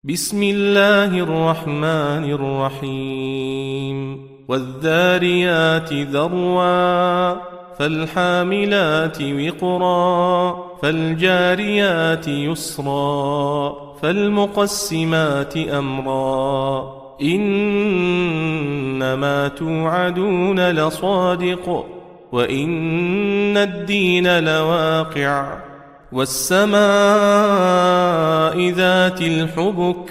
بسم الله الرحمن الرحيم والذاريات ذروا فالحاملات وقرا فالجاريات يسرا فالمقسمات أمرا إنما توعدون لصادق وإن الدين لواقع والسماء ذات الحبك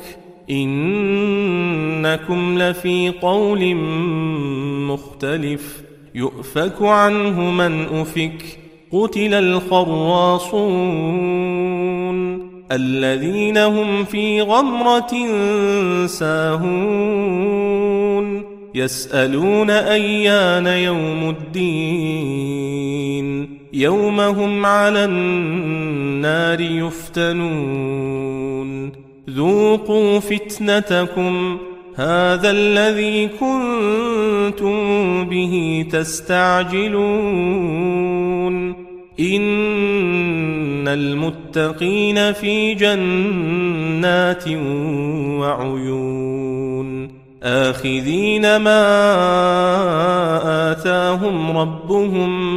إنكم لفي قول مختلف يؤفك عنه من أفك قتل الخراصون الذين هم في غمرة ساهون يسألون أيان يوم الدين يوم هم على النار يفتنون ذوقوا فتنتكم هذا الذي كنتم به تستعجلون إن المتقين في جنات وعيون آخذين ما آتاهم ربهم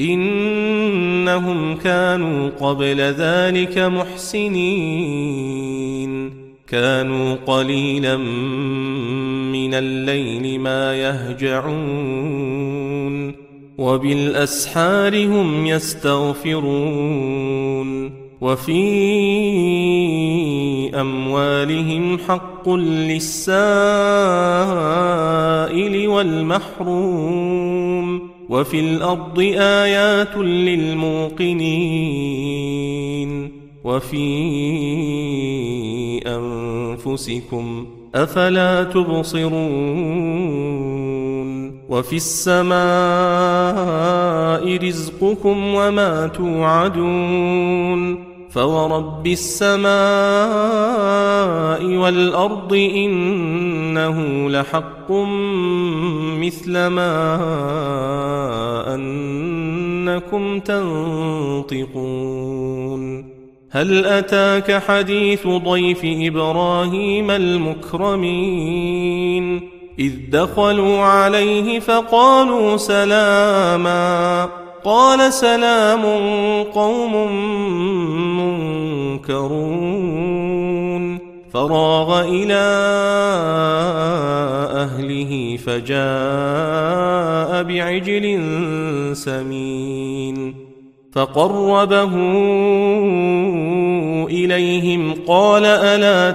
إنهم كانوا قبل ذلك محسنين كانوا قليلا من الليل ما يهجعون وبالأسحار هم يستغفرون وفي أموالهم حق للسائل والمحروم وفي الأرض آيات للموقنين وفي أنفسكم أفلا تبصرون وفي السماء رزقكم وما توعدون فورب السماء والأرض إنه لحق مثل ما أنكم تنطقون هل أتاك حديث ضيف إبراهيم المكرمين إذ دخلوا عليه فقالوا سلاما قال سلام قوم منكرون فراغ إلى أهله فجاء بعجل سمين فقربه إليهم قال ألا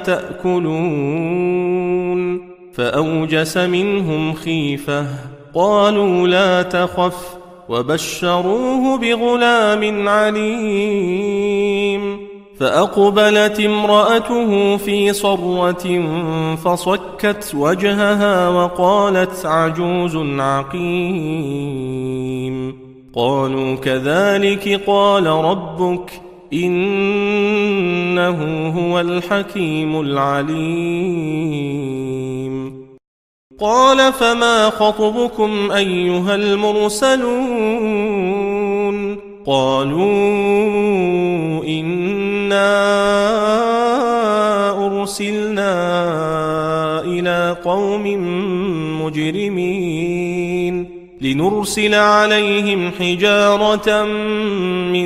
تأكلون فأوجس منهم خيفة قالوا لا تخف وبشروه بغلام عليم فأقبلت امرأته في صرة فصكت وجهها وقالت عجوز عقيم قالوا كذلك قال ربك إنه هو الحكيم العليم قال فما خطبكم أيها المرسلون قالوا إنا أرسلنا إلى قوم مجرمين لنرسل عليهم حجارة من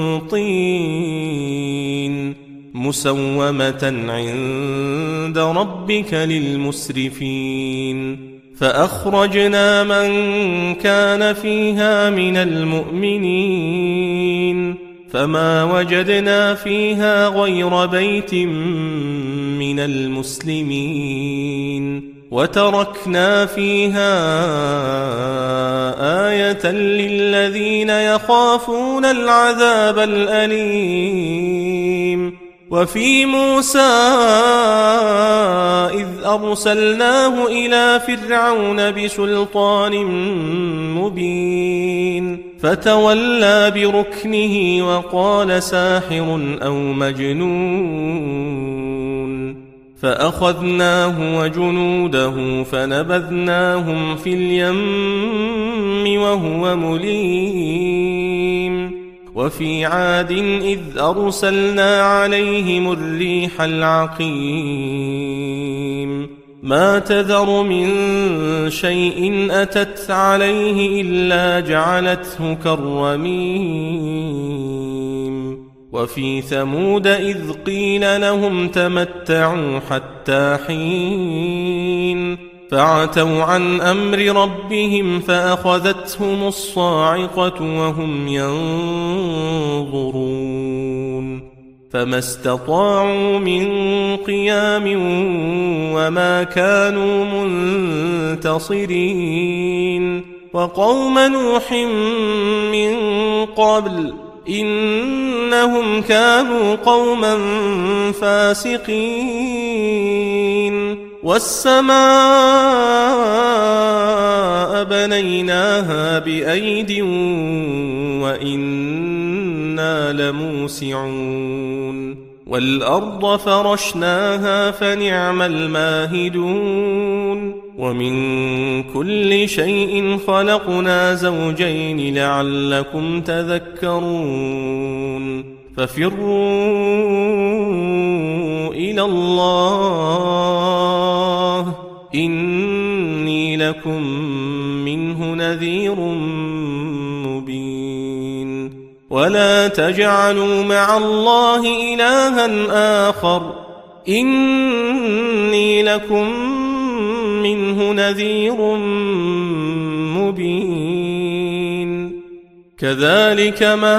طين مسومة عند ربك للمسرفين فأخرجنا من كان فيها من المؤمنين فما وجدنا فيها غير بيت من المسلمين وتركنا فيها آية للذين يخافون العذاب الأليم وفي موسى إذ أرسلناه إلى فرعون بسلطان مبين فتولى بركنه وقال ساحر أو مجنون فأخذناه وجنوده فنبذناهم في اليم وهو مليم وفي عاد إذ أرسلنا عليهم الريح العقيم ما تذر من شيء أتت عليه إلا جعلته كالرميم وفي ثمود إذ قيل لهم تمتعوا حتى حين فعتوا عن أمر ربهم فأخذتهم الصاعقة وهم ينظرون فما استطاعوا من قيام وما كانوا منتصرين وقوم نوح من قبل إنهم كانوا قوما فاسقين والسماء بنيناها بأيد وإنا لموسعون والأرض فرشناها فنعم الماهدون ومن كل شيء خلقنا زوجين لعلكم تذكرون ففروا إلى الله إني لكم منه نذير مبين ولا تجعلوا مع الله إلها آخر إني لكم منه نذير مبين كذلك ما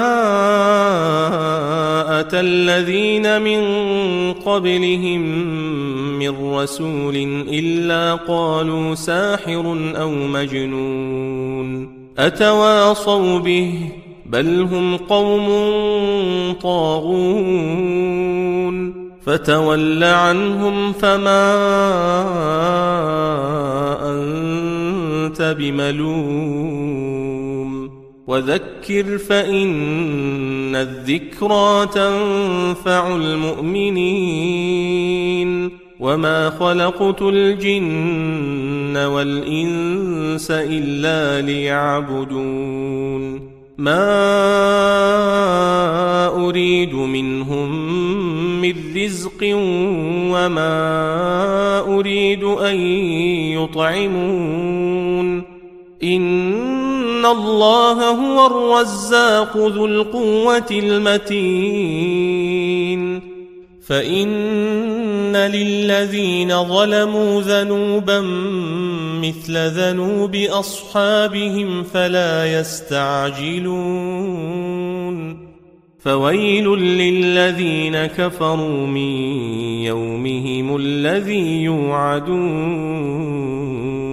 أتى الذين من قبلهم من رسول إلا قالوا ساحر أو مجنون أتواصوا به بل هم قوم طاغون فتول عنهم فما أنت بملوم وذكر فإن الذكرى تنفع المؤمنين وما خلقت الجن والإنس إلا ليعبدون ما أريد منهم من رزق وما أريد أن يطعمون إن الله هو الرزاق ذو القوة المتين فإن للذين ظلموا ذنوبا مثل ذنوب أصحابهم فلا يستعجلون فويل للذين كفروا من يومهم الذي يوعدون